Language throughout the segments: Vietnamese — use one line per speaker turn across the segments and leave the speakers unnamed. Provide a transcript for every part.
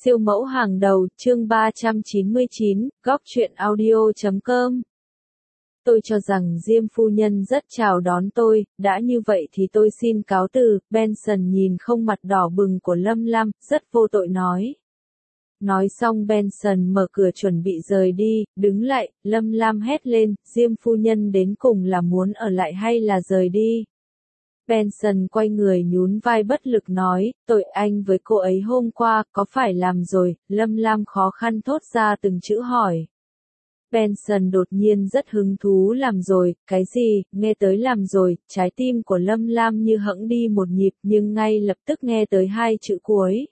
Siêu mẫu hàng đầu, chương 399, góc truyện audio.com. Tôi cho rằng Diêm phu nhân rất chào đón tôi, đã như vậy thì tôi xin cáo từ. Benson nhìn không mặt đỏ bừng của Lâm Lam, rất vô tội nói. Nói xong Benson mở cửa chuẩn bị rời đi, đứng lại, Lâm Lam hét lên, Diêm phu nhân đến cùng là muốn ở lại hay là rời đi. Benson quay người nhún vai bất lực nói, tội anh với cô ấy hôm qua, có phải làm rồi, Lâm Lam khó khăn thốt ra từng chữ hỏi. Benson đột nhiên rất hứng thú làm rồi, cái gì, nghe tới làm rồi, trái tim của Lâm Lam như hẫng đi một nhịp nhưng ngay lập tức nghe tới hai chữ cuối.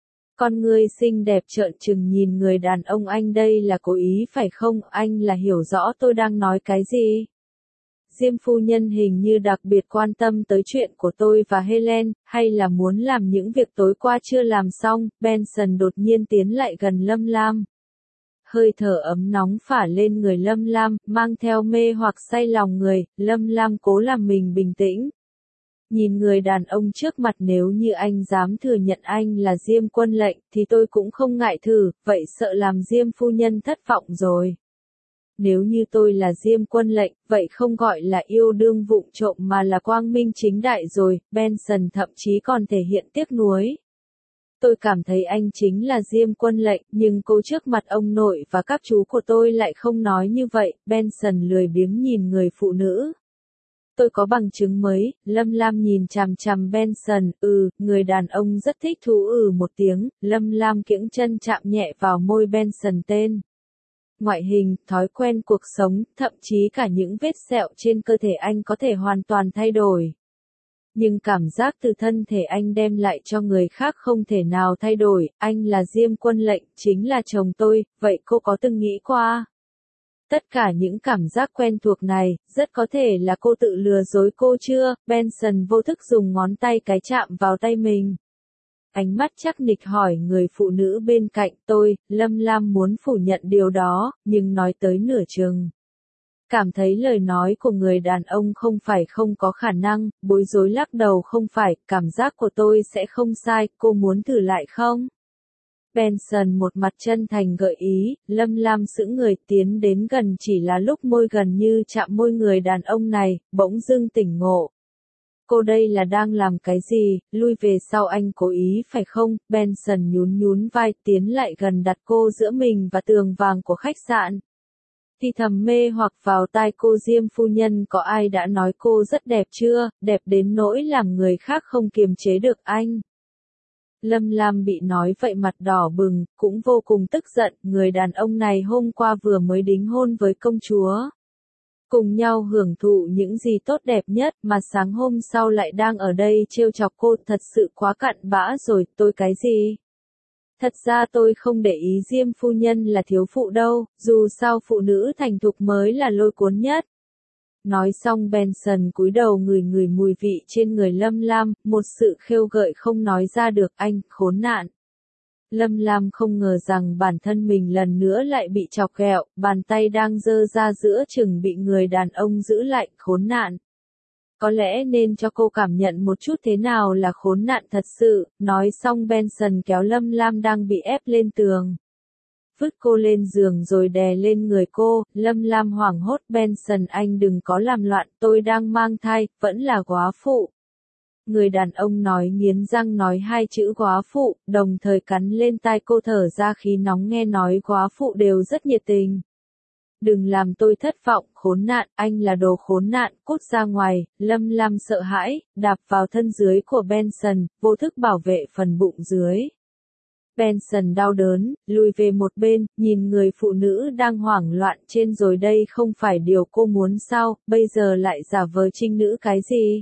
Con ngươi xinh đẹp trợn trừng nhìn người đàn ông anh đây là cố ý phải không, anh là hiểu rõ tôi đang nói cái gì. Diêm phu nhân hình như đặc biệt quan tâm tới chuyện của tôi và Helen, hay là muốn làm những việc tối qua chưa làm xong, Benson đột nhiên tiến lại gần Lâm Lam. Hơi thở ấm nóng phả lên người Lâm Lam, mang theo mê hoặc say lòng người, Lâm Lam cố làm mình bình tĩnh. Nhìn người đàn ông trước mặt nếu như anh dám thừa nhận anh là Diêm Quân Lệnh thì tôi cũng không ngại thử, vậy sợ làm Diêm phu nhân thất vọng rồi. Nếu như tôi là Diêm Quân Lệnh, vậy không gọi là yêu đương vụng trộm mà là quang minh chính đại rồi, Benson thậm chí còn thể hiện tiếc nuối. Tôi cảm thấy anh chính là Diêm Quân Lệnh, nhưng cô trước mặt ông nội và các chú của tôi lại không nói như vậy, Benson lười biếng nhìn người phụ nữ. Tôi có bằng chứng mới, Lâm Lam nhìn chằm chằm Benson, người đàn ông rất thích thú một tiếng, Lâm Lam kiễng chân chạm nhẹ vào môi Benson tên. Ngoại hình, thói quen cuộc sống, thậm chí cả những vết sẹo trên cơ thể anh có thể hoàn toàn thay đổi. Nhưng cảm giác từ thân thể anh đem lại cho người khác không thể nào thay đổi, anh là Diêm Quân Lệnh, chính là chồng tôi, vậy cô có từng nghĩ qua? Tất cả những cảm giác quen thuộc này, rất có thể là cô tự lừa dối cô chưa? Benson vô thức dùng ngón tay cái chạm vào tay mình. Ánh mắt chắc nịch hỏi người phụ nữ bên cạnh tôi, Lâm Lam muốn phủ nhận điều đó, nhưng nói tới nửa chừng. Cảm thấy lời nói của người đàn ông không phải không có khả năng, bối rối lắc đầu không phải, cảm giác của tôi sẽ không sai, cô muốn thử lại không? Benson một mặt chân thành gợi ý, Lâm Lam sững người tiến đến gần chỉ là lúc môi gần như chạm môi người đàn ông này, bỗng dưng tỉnh ngộ. Cô đây là đang làm cái gì, lui về sau anh cố ý phải không, Benson nhún vai tiến lại gần đặt cô giữa mình và tường vàng của khách sạn. Thì thầm mê hoặc vào tai cô Diêm phu nhân có ai đã nói cô rất đẹp chưa, đẹp đến nỗi làm người khác không kiềm chế được anh. Lâm Lam bị nói vậy mặt đỏ bừng, cũng vô cùng tức giận, người đàn ông này hôm qua vừa mới đính hôn với công chúa. Cùng nhau hưởng thụ những gì tốt đẹp nhất mà sáng hôm sau lại đang ở đây trêu chọc cô thật sự quá cặn bã rồi, tôi cái gì? Thật ra tôi không để ý Diêm phu nhân là thiếu phụ đâu, dù sao phụ nữ thành thục mới là lôi cuốn nhất. Nói xong Benson cúi đầu ngửi mùi vị trên người Lâm Lam, một sự khêu gợi không nói ra được anh, khốn nạn. Lâm Lam không ngờ rằng bản thân mình lần nữa lại bị chọc ghẹo, bàn tay đang giơ ra giữa chừng bị người đàn ông giữ lại, khốn nạn. Có lẽ nên cho cô cảm nhận một chút thế nào là khốn nạn thật sự, nói xong Benson kéo Lâm Lam đang bị ép lên tường. Vứt cô lên giường rồi đè lên người cô, Lâm Lam hoảng hốt Benson anh đừng có làm loạn, tôi đang mang thai, vẫn là góa phụ. Người đàn ông nói nghiến răng nói hai chữ góa phụ, đồng thời cắn lên tai cô thở ra khí nóng nghe nói góa phụ đều rất nhiệt tình. Đừng làm tôi thất vọng, khốn nạn, anh là đồ khốn nạn, cút ra ngoài, Lâm Lam sợ hãi, đạp vào thân dưới của Benson, vô thức bảo vệ phần bụng dưới. Benson đau đớn, lùi về một bên, nhìn người phụ nữ đang hoảng loạn trên rồi đây không phải điều cô muốn sao, bây giờ lại giả vờ trinh nữ cái gì?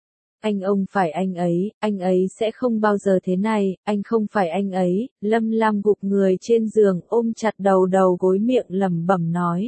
Ông phải anh ấy sẽ không bao giờ thế này, anh không phải anh ấy, Lâm Lam gục người trên giường ôm chặt đầu gối miệng lẩm bẩm nói.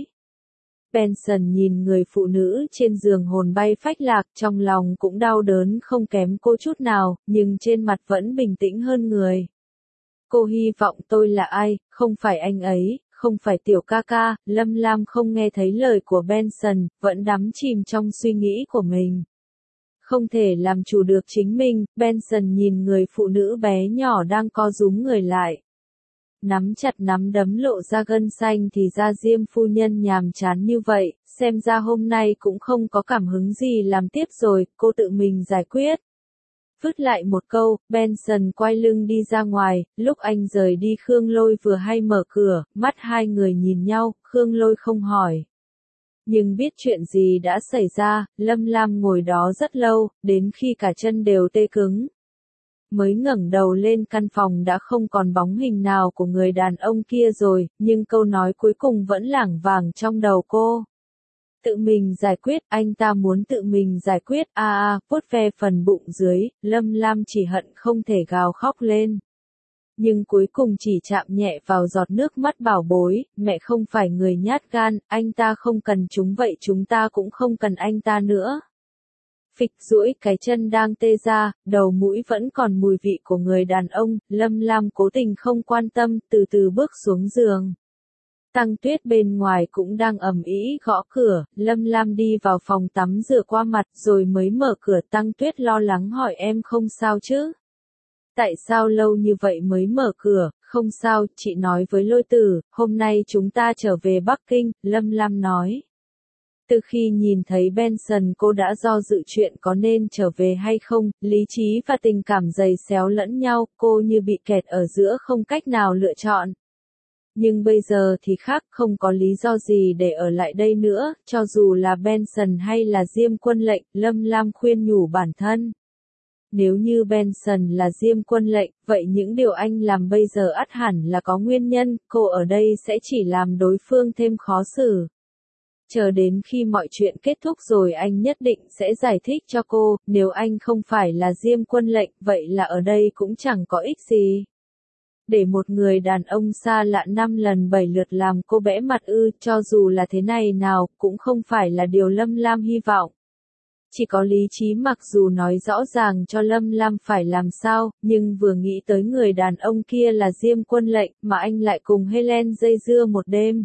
Benson nhìn người phụ nữ trên giường hồn bay phách lạc trong lòng cũng đau đớn không kém cô chút nào, nhưng trên mặt vẫn bình tĩnh hơn người. Cô hy vọng tôi là ai, không phải anh ấy, không phải tiểu ca ca, Lâm Lam không nghe thấy lời của Benson, vẫn đắm chìm trong suy nghĩ của mình. Không thể làm chủ được chính mình, Benson nhìn người phụ nữ bé nhỏ đang co rúm người lại. nắm chặt nắm đấm lộ ra gân xanh thì ra Diêm phu nhân nhàm chán như vậy, xem ra hôm nay cũng không có cảm hứng gì làm tiếp rồi, cô tự mình giải quyết. Vứt lại một câu, Benson quay lưng đi ra ngoài, lúc anh rời đi Khương Lôi vừa hay mở cửa, mắt hai người nhìn nhau, Khương Lôi không hỏi. Nhưng biết chuyện gì đã xảy ra, Lâm Lam ngồi đó rất lâu, đến khi cả chân đều tê cứng. Mới ngẩng đầu lên căn phòng đã không còn bóng hình nào của người đàn ông kia rồi, nhưng câu nói cuối cùng vẫn lảng vảng trong đầu cô. Tự mình giải quyết, anh ta muốn tự mình giải quyết, vuốt ve phần bụng dưới, Lâm Lam chỉ hận không thể gào khóc lên. Nhưng cuối cùng chỉ chạm nhẹ vào giọt nước mắt bảo bối, mẹ không phải người nhát gan, anh ta không cần chúng vậy chúng ta cũng không cần anh ta nữa. Phịch duỗi cái chân đang tê ra, đầu mũi vẫn còn mùi vị của người đàn ông, Lâm Lam cố tình không quan tâm, từ từ bước xuống giường. Tăng Tuyết bên ngoài cũng đang ầm ĩ gõ cửa, Lâm Lam đi vào phòng tắm rửa qua mặt rồi mới mở cửa. Tăng Tuyết lo lắng hỏi em không sao chứ? Tại sao lâu như vậy mới mở cửa? Không sao, chị nói với Lôi Tử, hôm nay chúng ta trở về Bắc Kinh, Lâm Lam nói. Từ khi nhìn thấy Benson cô đã do dự chuyện có nên trở về hay không, lý trí và tình cảm giày xéo lẫn nhau, cô như bị kẹt ở giữa không cách nào lựa chọn. Nhưng bây giờ thì khác, không có lý do gì để ở lại đây nữa, cho dù là Benson hay là Diêm Quân Lệnh, Lâm Lam khuyên nhủ bản thân. Nếu như Benson là Diêm Quân Lệnh, vậy những điều anh làm bây giờ ắt hẳn là có nguyên nhân, cô ở đây sẽ chỉ làm đối phương thêm khó xử. Chờ đến khi mọi chuyện kết thúc rồi anh nhất định sẽ giải thích cho cô, nếu anh không phải là Diêm Quân Lệnh, vậy là ở đây cũng chẳng có ích gì. Để một người đàn ông xa lạ 5 lần 7 lượt làm cô bẽ mặt cho dù là thế này nào, cũng không phải là điều Lâm Lam hy vọng. Chỉ có lý trí mặc dù nói rõ ràng cho Lâm Lam phải làm sao, nhưng vừa nghĩ tới người đàn ông kia là Diêm Quân Lệnh, mà anh lại cùng Helen dây dưa một đêm.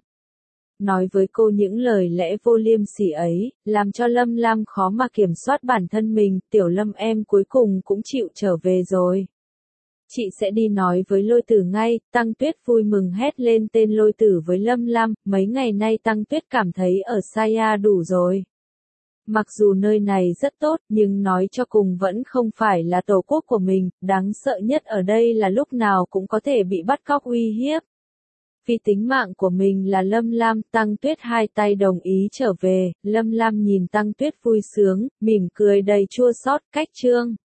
Nói với cô những lời lẽ vô liêm sỉ ấy, làm cho Lâm Lam khó mà kiểm soát bản thân mình, tiểu Lâm em cuối cùng cũng chịu trở về rồi. Chị sẽ đi nói với Lôi Tử ngay, Tăng Tuyết vui mừng hét lên tên Lôi Tử với Lâm Lam, mấy ngày nay Tăng Tuyết cảm thấy ở Saya đủ rồi. Mặc dù nơi này rất tốt, nhưng nói cho cùng vẫn không phải là tổ quốc của mình, đáng sợ nhất ở đây là lúc nào cũng có thể bị bắt cóc uy hiếp. Vì tính mạng của mình là Lâm Lam, Tăng Tuyết hai tay đồng ý trở về, Lâm Lam nhìn Tăng Tuyết vui sướng, mỉm cười đầy chua xót, cách chương.